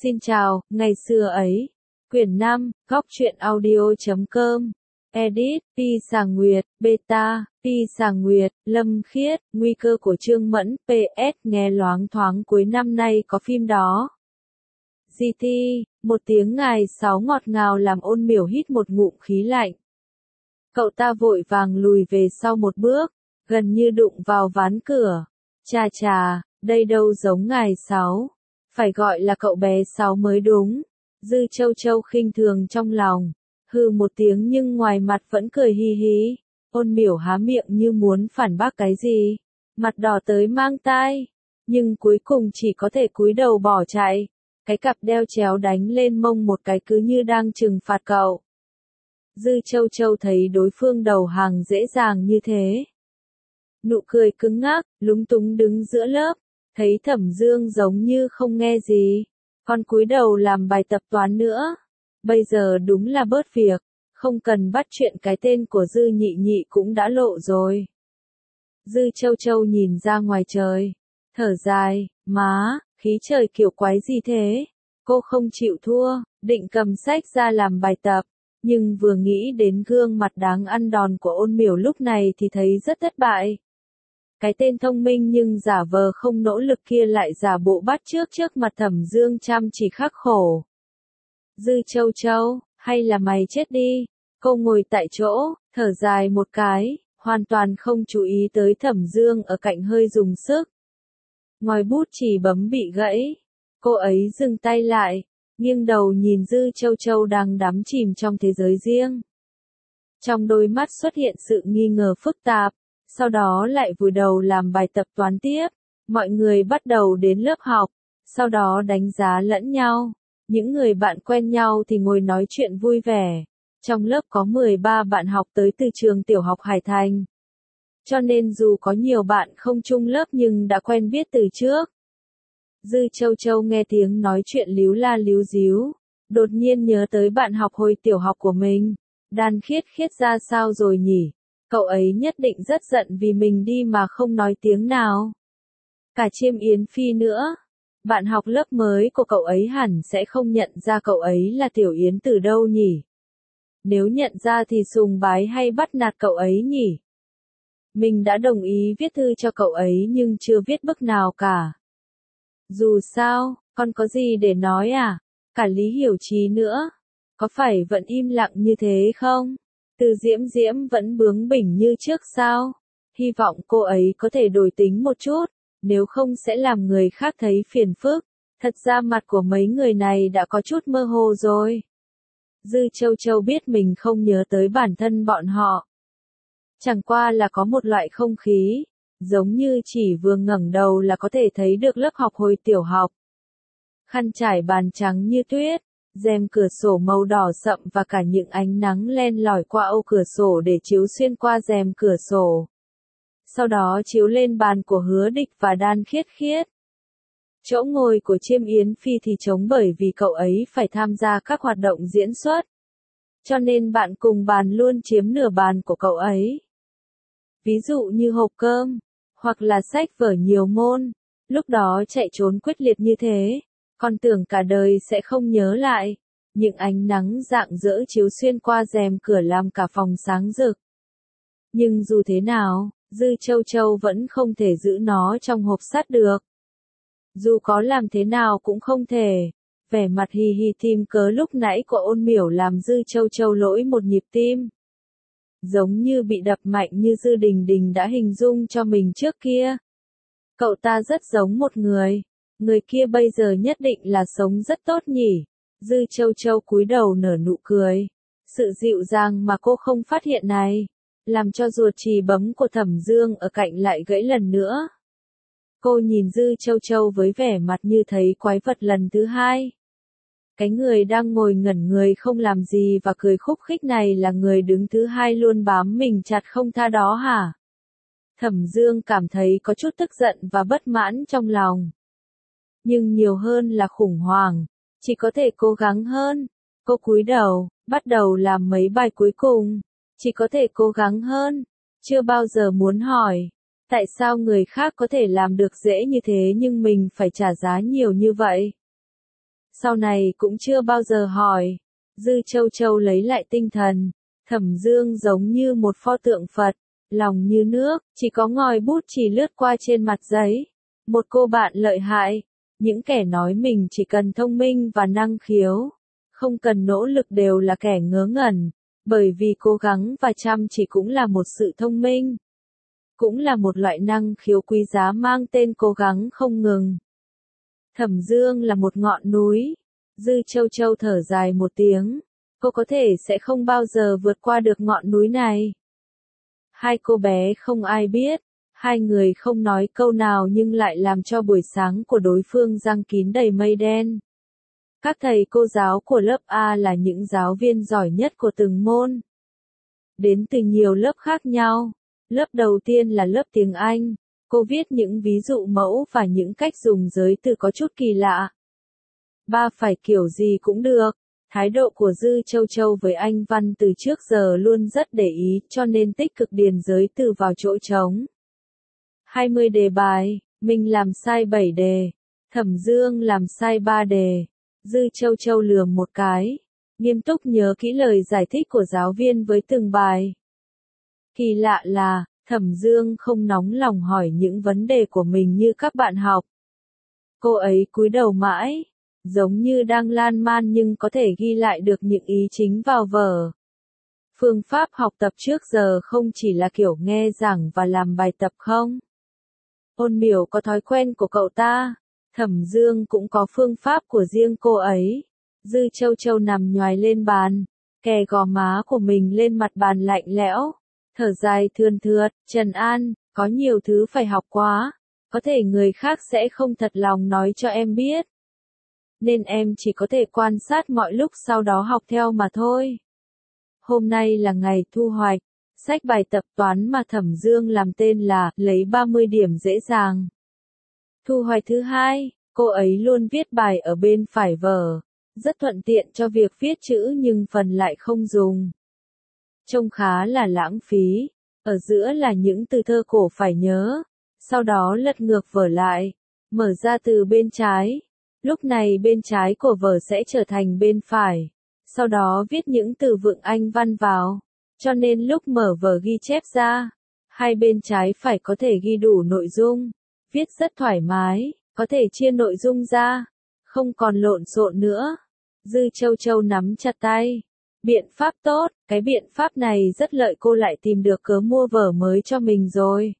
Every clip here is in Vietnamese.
Xin chào, ngày xưa ấy. Quyển 5, góc truyện audio.com. Edit, Pi Sàng Nguyệt, Beta, Pi Sàng Nguyệt, Lâm Khiết, nguy cơ của Trương Mẫn, PS, nghe loáng thoáng cuối năm nay có phim đó. GT, một tiếng ngày 6 ngọt ngào làm Ôn Miểu hít một ngụm khí lạnh. Cậu ta vội vàng lùi về sau một bước, gần như đụng vào ván cửa. Chà chà, đây đâu giống ngày 6. Phải gọi là cậu bé 6 mới đúng. Dư Châu Châu khinh thường trong lòng. Hừ một tiếng nhưng ngoài mặt vẫn cười hi hí. Ôn Miểu há miệng như muốn phản bác cái gì. Mặt đỏ tới mang tai. Nhưng cuối cùng chỉ có thể cúi đầu bỏ chạy. Cái cặp đeo chéo đánh lên mông một cái cứ như đang trừng phạt cậu. Dư Châu Châu thấy đối phương đầu hàng dễ dàng như thế. Nụ cười cứng ngắc, lúng túng đứng giữa lớp. Thấy Thẩm Dương giống như không nghe gì. Còn cúi đầu làm bài tập toán nữa. Bây giờ đúng là bớt việc. Không cần bắt chuyện cái tên của Dư Nhị Nhị cũng đã lộ rồi. Dư Châu Châu nhìn ra ngoài trời. Thở dài, má, khí trời kiểu quái gì thế? Cô không chịu thua, định cầm sách ra làm bài tập. Nhưng vừa nghĩ đến gương mặt đáng ăn đòn của Ôn Miểu lúc này thì thấy rất thất bại. Cái tên thông minh nhưng giả vờ không nỗ lực kia lại giả bộ bắt chước trước mặt Thẩm Dương chăm chỉ khắc khổ. Dư Châu Châu, hay là mày chết đi? Cô ngồi tại chỗ, thở dài một cái, hoàn toàn không chú ý tới Thẩm Dương ở cạnh hơi dùng sức. Ngòi bút chỉ bấm bị gãy. Cô ấy dừng tay lại, nghiêng đầu nhìn Dư Châu Châu đang đắm chìm trong thế giới riêng. Trong đôi mắt xuất hiện sự nghi ngờ phức tạp. Sau đó lại vùi đầu làm bài tập toán tiếp. Mọi người bắt đầu đến lớp học, sau đó đánh giá lẫn nhau. Những người bạn quen nhau thì ngồi nói chuyện vui vẻ. Trong lớp có 13 bạn học tới từ trường tiểu học Hải Thành. Cho nên dù có nhiều bạn không chung lớp nhưng đã quen biết từ trước. Dư Châu Châu nghe tiếng nói chuyện líu la líu díu. Đột nhiên nhớ tới bạn học hồi tiểu học của mình. Đan Khiết Khiết ra sao rồi nhỉ? Cậu ấy nhất định rất giận vì mình đi mà không nói tiếng nào. Cả Chiêm Yến Phi nữa. Bạn học lớp mới của cậu ấy hẳn sẽ không nhận ra cậu ấy là Tiểu Yến từ đâu nhỉ? Nếu nhận ra thì sùng bái hay bắt nạt cậu ấy nhỉ? Mình đã đồng ý viết thư cho cậu ấy nhưng chưa viết bức nào cả. Dù sao, con có gì để nói à? Cả Lý Hiểu Trí nữa. Có phải vẫn im lặng như thế không? Từ Diễm Diễm vẫn bướng bỉnh như trước sao? Hy vọng cô ấy có thể đổi tính một chút, nếu không sẽ làm người khác thấy phiền phức. Thật ra mặt của mấy người này đã có chút mơ hồ rồi. Dư Châu Châu biết mình không nhớ tới bản thân bọn họ. Chẳng qua là có một loại không khí, giống như chỉ vừa ngẩng đầu là có thể thấy được lớp học hồi tiểu học. Khăn trải bàn trắng như tuyết. Rèm cửa sổ màu đỏ sậm và cả những ánh nắng len lỏi qua ô cửa sổ để chiếu xuyên qua rèm cửa sổ. Sau đó chiếu lên bàn của Hứa Địch và Đan Khiết Khiết. Chỗ ngồi của Chiêm Yến Phi thì trống bởi vì cậu ấy phải tham gia các hoạt động diễn xuất. Cho nên bạn cùng bàn luôn chiếm nửa bàn của cậu ấy. Ví dụ như hộp cơm, hoặc là sách vở nhiều môn. Lúc đó chạy trốn quyết liệt như thế. Còn tưởng cả đời sẽ không nhớ lại. Những ánh nắng rạng rỡ chiếu xuyên qua rèm cửa làm cả phòng sáng rực. Nhưng dù thế nào, Dư Châu Châu vẫn không thể giữ nó trong hộp sắt được. Dù có làm thế nào cũng không thể. Vẻ mặt hì hì tìm cớ lúc nãy của Ôn Miểu làm Dư Châu Châu lỗi một nhịp tim. Giống như bị đập mạnh như Dư Đình Đình đã hình dung cho mình trước kia. Cậu ta rất giống một người. Người kia bây giờ nhất định là sống rất tốt nhỉ. Dư Châu Châu cúi đầu nở nụ cười. Sự dịu dàng mà cô không phát hiện này, làm cho ruột chì bấm của Thẩm Dương ở cạnh lại gãy lần nữa. Cô nhìn Dư Châu Châu với vẻ mặt như thấy quái vật lần thứ hai. Cái người đang ngồi ngẩn người không làm gì và cười khúc khích này là người đứng thứ hai luôn bám mình chặt không tha đó hả? Thẩm Dương cảm thấy có chút tức giận và bất mãn trong lòng. Nhưng nhiều hơn là khủng hoảng, chỉ có thể cố gắng hơn. Cô cúi đầu, bắt đầu làm mấy bài cuối cùng, chỉ có thể cố gắng hơn. Chưa bao giờ muốn hỏi, tại sao người khác có thể làm được dễ như thế nhưng mình phải trả giá nhiều như vậy. sau này cũng chưa bao giờ hỏi. Dư Châu Châu lấy lại tinh thần, Thẩm Dương giống như một pho tượng Phật, lòng như nước, chỉ có ngòi bút chỉ lướt qua trên mặt giấy. Một cô bạn lợi hại, những kẻ nói mình chỉ cần thông minh và năng khiếu, không cần nỗ lực đều là kẻ ngớ ngẩn, bởi vì cố gắng và chăm chỉ cũng là một sự thông minh, cũng là một loại năng khiếu quý giá mang tên cố gắng không ngừng. Thẩm Dương là một ngọn núi. Dư Châu Châu thở dài một tiếng, cô có thể sẽ không bao giờ vượt qua được ngọn núi này. Hai cô bé không ai biết, hai người không nói câu nào nhưng lại làm cho buổi sáng của đối phương giăng kín đầy mây đen. Các thầy cô giáo của lớp A là những giáo viên giỏi nhất của từng môn, đến từ nhiều lớp khác nhau. Lớp đầu tiên là lớp tiếng Anh, cô viết những ví dụ mẫu và những cách dùng giới từ có chút kỳ lạ. Ba phải kiểu gì cũng được. Thái độ của Dư Châu Châu với Anh văn từ trước giờ luôn rất để ý, cho nên tích cực điền giới từ vào chỗ trống. 20 đề bài, mình làm sai 7 đề, Thẩm Dương làm sai 3 đề. Dư Châu Châu lườm một cái, nghiêm túc nhớ kỹ lời giải thích của giáo viên với từng bài. Kỳ lạ là, Thẩm Dương không nóng lòng hỏi những vấn đề của mình như các bạn học. Cô ấy cúi đầu mãi, giống như đang lan man nhưng có thể ghi lại được những ý chính vào vở. Phương pháp học tập trước giờ không chỉ là kiểu nghe giảng và làm bài tập không? Ôn Miểu có thói quen của cậu ta, Thẩm Dương cũng có phương pháp của riêng cô ấy. Dư Châu Châu nằm nhoài lên bàn, kè gò má của mình lên mặt bàn lạnh lẽo, thở dài thườn thượt, Trần An, có nhiều thứ phải học quá, có thể người khác sẽ không thật lòng nói cho em biết, nên em chỉ có thể quan sát mọi lúc sau đó học theo mà thôi. Hôm nay là ngày thu hoạch, sách bài tập toán mà Thẩm Dương làm tên là lấy 30 điểm dễ dàng. Thu hoạch thứ hai, cô ấy luôn viết bài ở bên phải vở, rất thuận tiện cho việc viết chữ nhưng phần lại không dùng. Trông khá là lãng phí, ở giữa là những từ thơ cổ phải nhớ, sau đó lật ngược vở lại, mở ra từ bên trái. Lúc này bên trái của vở sẽ trở thành bên phải, sau đó viết những từ vựng Anh văn vào, cho nên lúc mở vở ghi chép ra, hai bên trái phải có thể ghi đủ nội dung, viết rất thoải mái, có thể chia nội dung ra, không còn lộn xộn nữa. Dư Châu Châu nắm chặt tay. Biện pháp tốt, cái biện pháp này rất lợi, cô lại tìm được cớ mua vở mới cho mình rồi.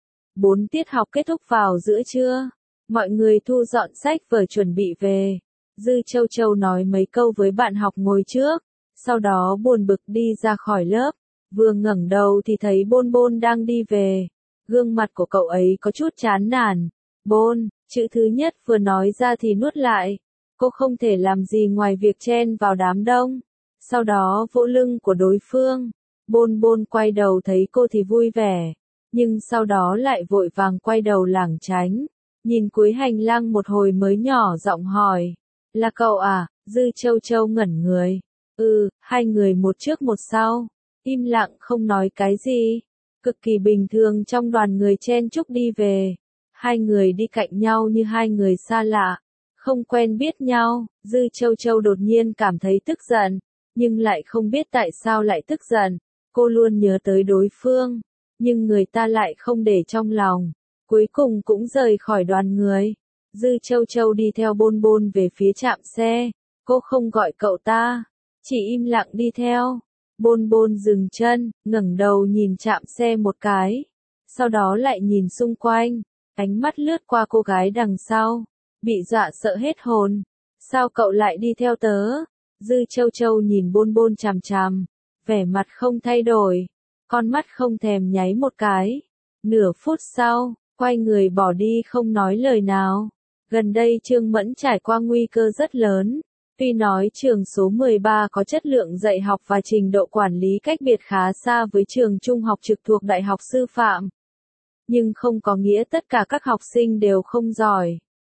4 tiết học kết thúc vào giữa trưa. Mọi người thu dọn sách vở chuẩn bị về. Dư Châu Châu nói mấy câu với bạn học ngồi trước, sau đó buồn bực đi ra khỏi lớp. Vừa ngẩng đầu thì thấy Bôn Bôn đang đi về. Gương mặt của cậu ấy có chút chán nản. Bôn, chữ thứ nhất vừa nói ra thì nuốt lại. Cô không thể làm gì ngoài việc chen vào đám đông. Sau đó vỗ lưng của đối phương. Bôn Bôn quay đầu thấy cô thì vui vẻ, nhưng sau đó lại vội vàng quay đầu lảng tránh. Nhìn cuối hành lang một hồi mới nhỏ giọng hỏi, là cậu à? Dư Châu Châu ngẩn người. Hai người một trước một sau, im lặng không nói cái gì. Cực kỳ bình thường trong đoàn người chen chúc đi về. Hai người đi cạnh nhau như hai người xa lạ, không quen biết nhau. Dư Châu Châu đột nhiên cảm thấy tức giận, nhưng lại không biết tại sao lại tức giận. Cô luôn nhớ tới đối phương, nhưng người ta lại không để trong lòng. Cuối cùng cũng rời khỏi đoàn người. Dư Châu Châu đi theo Bôn Bôn về phía trạm xe. Cô không gọi cậu ta, chỉ im lặng đi theo. Bôn Bôn dừng chân, ngẩng đầu nhìn trạm xe một cái, sau đó lại nhìn xung quanh, ánh mắt lướt qua cô gái đằng sau, bị dọa sợ hết hồn. Sao cậu lại đi theo tớ? Dư Châu Châu nhìn Bôn Bôn chằm chằm, vẻ mặt không thay đổi, con mắt không thèm nháy một cái. Nửa phút sau, quay người bỏ đi không nói lời nào. Gần đây Trương Mẫn trải qua nguy cơ rất lớn. Tuy nói trường số 13 có chất lượng dạy học và trình độ quản lý cách biệt khá xa với trường trung học trực thuộc Đại học Sư phạm, nhưng không có nghĩa tất cả các học sinh đều không giỏi.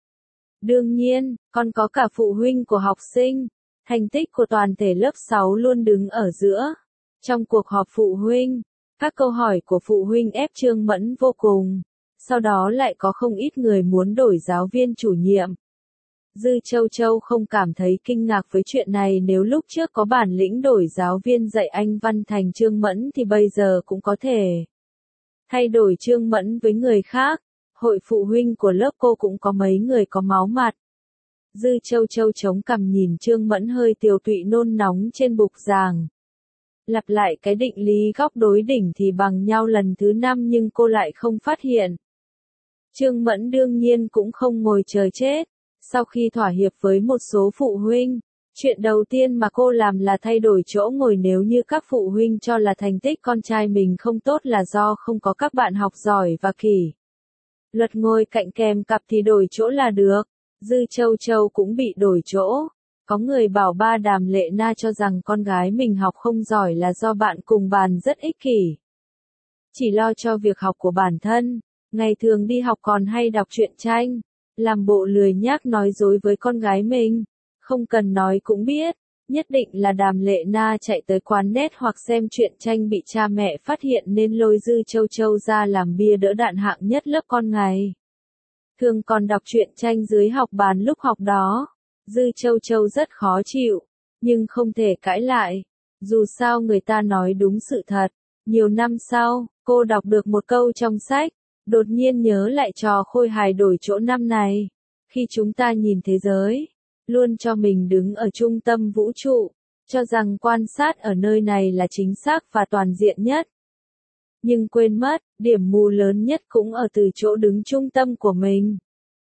Đương nhiên, còn có cả phụ huynh của học sinh. Thành tích của toàn thể lớp 6 luôn đứng ở giữa. Trong cuộc họp phụ huynh, các câu hỏi của phụ huynh ép Trương Mẫn vô cùng. Sau đó lại có không ít người muốn đổi giáo viên chủ nhiệm. Dư Châu Châu không cảm thấy kinh ngạc với chuyện này, nếu lúc trước có bản lĩnh đổi giáo viên dạy Anh văn thành Trương Mẫn thì bây giờ cũng có thể thay đổi Trương Mẫn với người khác. Hội phụ huynh của lớp cô cũng có mấy người có máu mặt. Dư Châu Châu chống cằm nhìn Trương Mẫn hơi tiều tụy nôn nóng trên bục giảng. Lặp lại cái định lý góc đối đỉnh thì bằng nhau lần thứ 5 nhưng cô lại không phát hiện. Trương Mẫn đương nhiên cũng không ngồi chờ chết. Sau khi thỏa hiệp với một số phụ huynh, chuyện đầu tiên mà cô làm là thay đổi chỗ ngồi. Nếu như các phụ huynh cho là thành tích con trai mình không tốt là do không có các bạn học giỏi và kỷ luật ngồi cạnh kèm cặp thì đổi chỗ là được. Dư Châu Châu cũng bị đổi chỗ. Có người bảo ba Đàm Lệ Na cho rằng con gái mình học không giỏi là do bạn cùng bàn rất ích kỷ, chỉ lo cho việc học của bản thân, ngày thường đi học còn hay đọc truyện tranh, làm bộ lười nhác nói dối với con gái mình. Không cần nói cũng biết, nhất định là Đàm Lệ Na chạy tới quán net hoặc xem truyện tranh bị cha mẹ phát hiện nên lôi Dư Châu Châu ra làm bia đỡ đạn hạng nhất lớp con ngày thường còn đọc truyện tranh dưới học bàn lúc học đó. Dư Châu Châu rất khó chịu, nhưng không thể cãi lại. Dù sao người ta nói đúng sự thật. Nhiều năm sau, cô đọc được một câu trong sách, đột nhiên nhớ lại trò khôi hài đổi chỗ năm này. Khi chúng ta nhìn thế giới, luôn cho mình đứng ở trung tâm vũ trụ, cho rằng quan sát ở nơi này là chính xác và toàn diện nhất. Nhưng quên mất, điểm mù lớn nhất cũng ở từ chỗ đứng trung tâm của mình.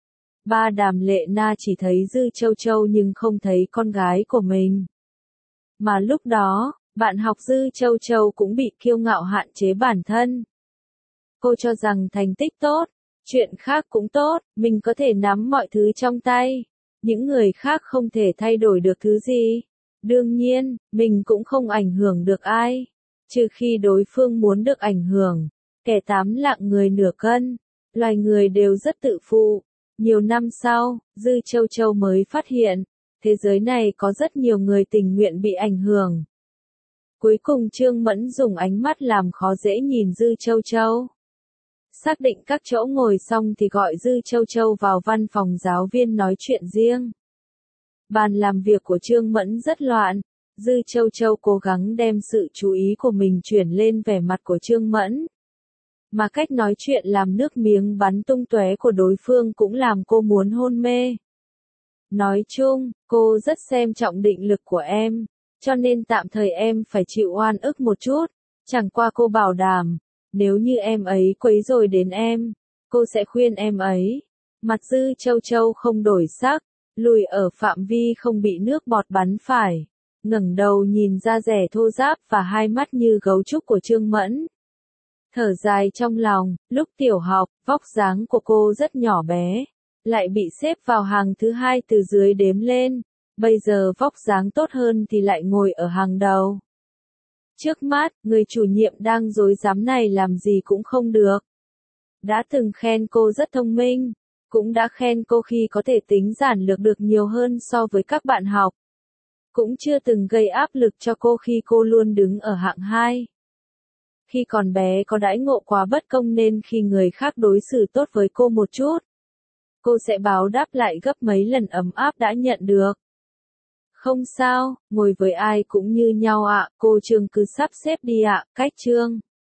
Ba Đàm Lệ Na chỉ thấy Dư Châu Châu nhưng không thấy con gái của mình. Mà lúc đó, bạn học Dư Châu Châu cũng bị kiêu ngạo hạn chế bản thân. Cô cho rằng thành tích tốt, chuyện khác cũng tốt, mình có thể nắm mọi thứ trong tay. Những người khác không thể thay đổi được thứ gì. Đương nhiên, mình cũng không ảnh hưởng được ai. Trừ khi đối phương muốn được ảnh hưởng. Kẻ 8 lạng người nửa cân. Loài người đều rất tự phụ. Nhiều năm sau, Dư Châu Châu mới phát hiện, thế giới này có rất nhiều người tình nguyện bị ảnh hưởng. Cuối cùng Trương Mẫn dùng ánh mắt làm khó dễ nhìn Dư Châu Châu. Xác định các chỗ ngồi xong thì gọi Dư Châu Châu vào văn phòng giáo viên nói chuyện riêng. Bàn làm việc của Trương Mẫn rất loạn. Dư Châu Châu cố gắng đem sự chú ý của mình chuyển lên vẻ mặt của Trương Mẫn. Mà cách nói chuyện làm nước miếng bắn tung tóe của đối phương cũng làm cô muốn hôn mê. Nói chung, cô rất xem trọng định lực của em, cho nên tạm thời em phải chịu oan ức một chút. Chẳng qua cô bảo đảm, nếu như em ấy quấy rối đến em, cô sẽ khuyên em ấy. Mặt Dư Châu Châu không đổi sắc, lùi ở phạm vi không bị nước bọt bắn phải, ngẩng đầu nhìn da dẻ thô ráp và hai mắt như gấu trúc của Trương Mẫn. Thở dài trong lòng, lúc tiểu học, vóc dáng của cô rất nhỏ bé, lại bị xếp vào hàng thứ 2 từ dưới đếm lên, bây giờ vóc dáng tốt hơn thì lại ngồi ở hàng đầu. Trước mắt, người chủ nhiệm đang rối rắm này làm gì cũng không được. Đã từng khen cô rất thông minh, cũng đã khen cô khi có thể tính giản lược được nhiều hơn so với các bạn học. Cũng chưa từng gây áp lực cho cô khi cô luôn đứng ở hạng 2. Khi còn bé có đãi ngộ quá bất công nên khi người khác đối xử tốt với cô một chút, cô sẽ báo đáp lại gấp mấy lần ấm áp đã nhận được. Không sao, ngồi với ai cũng như nhau ạ, cô Trương cứ sắp xếp đi ạ, cách Trương.